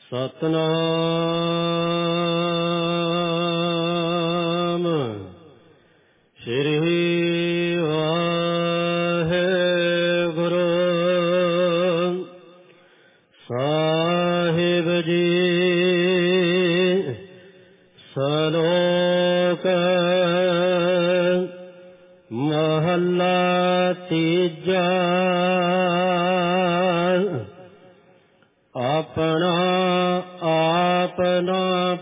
ਸਤਨਾਮ ਸ੍ਰੀ ਵਾਹਿਗੁਰੂ ਸਾਹਿਬ ਜੀ। ਸਲੋਕ ਮਹੱਲਾ ਤੀਜਾ। ਆਪਣਾ ਆਪ ਨ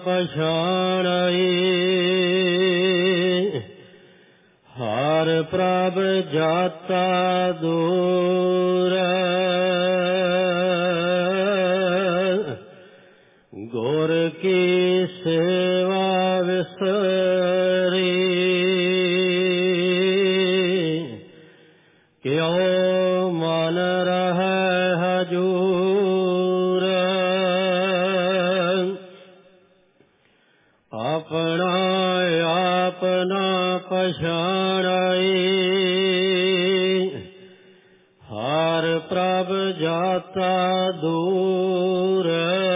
ਪਛਾਣਈ, ਹਰਿ ਪ੍ਰਭ ਜਾਤਾ ਦੂਰ। ਗੁਰ ਕੀ ਸੇਵਾ ਵਿਸਰੀ, ਕਿਉ ਮਨ ਰਹੈ ਹਜੂਰ। ਆਪਣਾ ਆਪ ਨ ਪਛਾਣਈ, ਹਰਿ ਪ੍ਰਭ ਜਾਤਾ ਦੂਰ।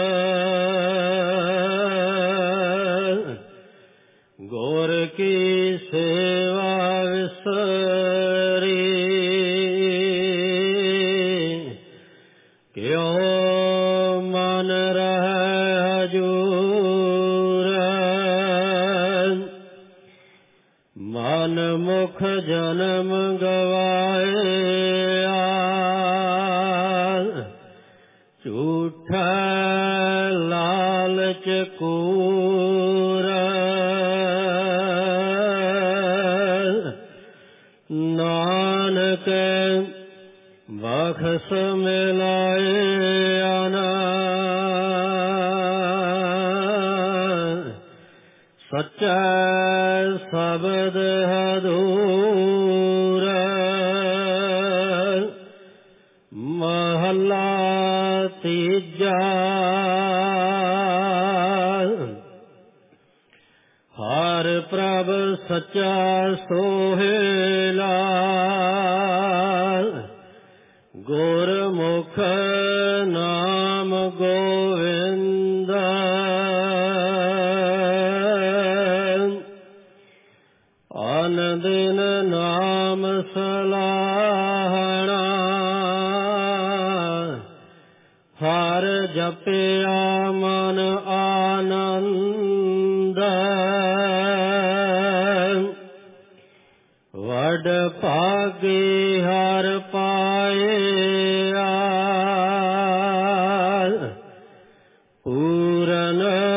ਗੁਰ ਕੀ ਸੇਵਾ ਵਿਸਰੀ, ਕਿਉ ਮਨ ਰਹੈ ਹਜੂਰ। ਮਨ ਮੁਖ ਜਨਮ ਗਵਾਇਆ, ਝੂਠਾ ਲਾਲਚ ਕੂਰ। ਨਾਨਕ ਬਖਸ਼ ਮਿਲਾਇਆ ਨਾ, ਸੱਚਾ ਸ਼ਬਦ ਹਦੂਰ। ਮਹੱਲਾ ਤੀਜਾ। ਹਰਿ ਪ੍ਰਭ ਸੱਚਾ ਸੋਹੇਲਾ, ਗੁਰਮੁਖ ਨਾਮ ਗੋਵਿੰਦ। ਅਨ ਦਿਨ ਨਾਮ ਸਲਾਹਣਾ, ਹਰਿ ਜਪਿਆ ਮਨ ਆਨੰਦ। ਵਡ ਭਾਗੀ ਹਰਿ ਪਾਇਆ, ਪੂਰਨ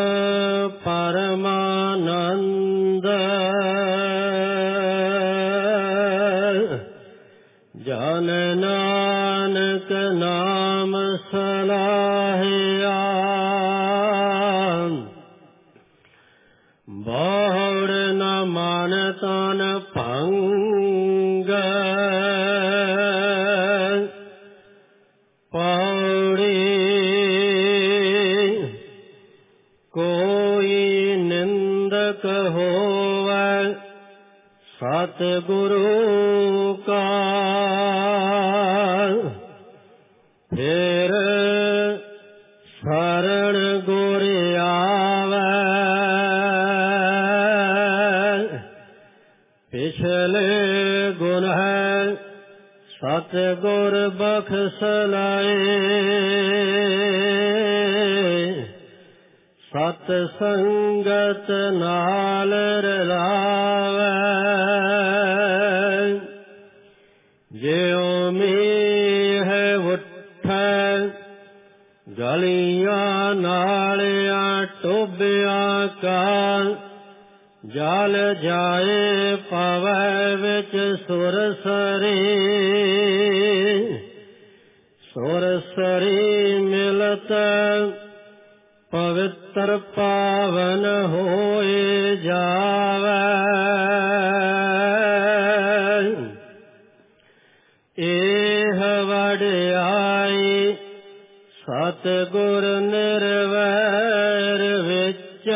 ਪਰਮਾਨੰਦ। ਜਨ ਨਾਨਕ ਨਾਮ ਸਲਾਹਿਆ, ਬਹੁੜ ਨ ਮਨ ਤਨ ਭੰਗ। ਪੌੜੀ ਕੋਈ ਨਿੰਦਕ ਹੋਵੈ ਸਤਿਗੁਰੂ ਕਾ, ਫਿਰ ਸ਼ਰਨ ਗੁਰ ਆਵੈ। ਪਿਛਲੇ ਗੁਨਾਹ ਸਤਿਗੁਰ ਬਖਸ਼ ਲਏ, ਸਤ ਸੰਗਤ ਨਾਲ ਰਲਾਵੈ। ਜਿਉ ਮੀਂਹ ਉੱਠੈ ਗਲੀਆਂ ਨਾਲਿਆਂ ਟੋਭਿਆਂ ਕਾ, ਜਲ ਜਾਏ ਪਵੈ ਵਿੱਚ ਸੁਰਸਰੀ। ਸੁਰਸਰੀ ਮਿਲਤ ਪਵਿੱਤਰ ਪਾਵਨ ਹੋਏ ਜਾਵੈ। ਇਹ ਵਡਿਆਈ ਸਤਿਗੁਰ ਨਿਰਵੈਰ ਵਿੱਚ,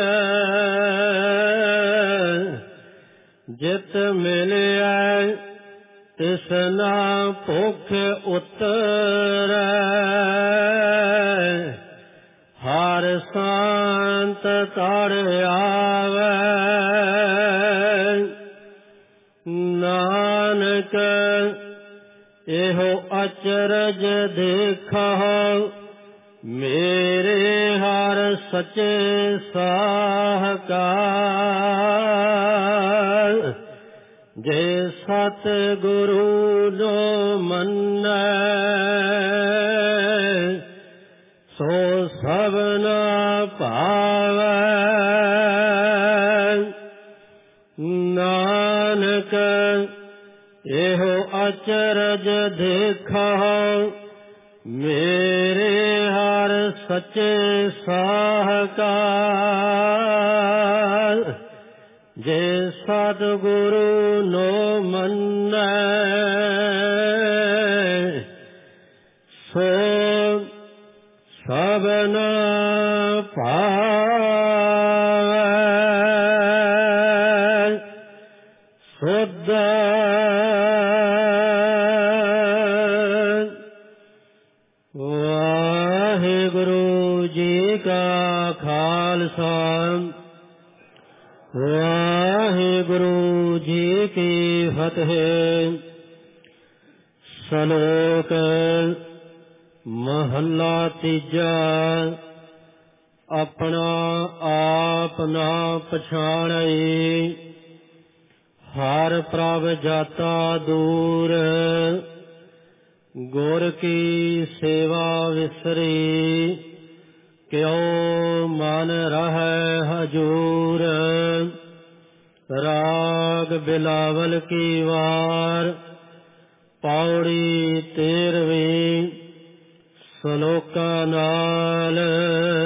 ਜਿਤ ਮਿਲਿਆ ਤਿਸਨਾ ਭੁਖ ਉਤਰੈ। ਹਰ ਸੰਤ ਤੜ ਆਵੈ, ਨਾਨਕ ਇਹੋ ਅਚਰਜ ਦੇਖਹੁ, ਮੇਰੇ ਹਰ ਸੱਚੇ ਸਾਹਕਾਰ। ਜੇ ਸਤ ਗੁਰੂ ਜੋ ਮੰਨੈ, ਸੋ ਸਭਨਾ ਭਾਵੈ। ਨਾਨਕ ਇਹੋ ਅਚਰਜ ਦੇਖਹੁ, ਮੇਰੇ ਹਰ ਸੱਚੇ ਸਾਹਕਾਰ। ਜੇ ਸਤਿਗੁਰੂ ਨੋ ਮੰਨੈ, ਸੋ ਸਭਨਾ ਭਾਵੈ। ਸੁਧ ਵਾਹਿਗੁਰੂ ਜੀ ਕਾ ਖਾਲਸਾ, ਵਾਹਿਗੁਰੂ ਜੀ ਕੀ ਫਤਿਹ। ਸ਼ਲੋਕ ਮਹੱਲਾ ਤੀਜਾ। ਆਪਣਾ ਆਪ ਨਾ ਪਛਾਣਈ, ਹਰ ਪ੍ਰਭ ਜਾਤਾ ਦੂਰ। ਗੁਰ ਕੀ ਸੇਵਾ ਵਿਸਰੀ, ਕਿਉ ਮਨ ਰਹੈ ਹਜੂਰ। ਰਾਗ ਬਿਲਾਵਲ ਕੀ ਵਾਰ, ਪੌੜੀ 13ਵੀਂ। ਸ਼ਲੋਕਾਂ ਨਾਲ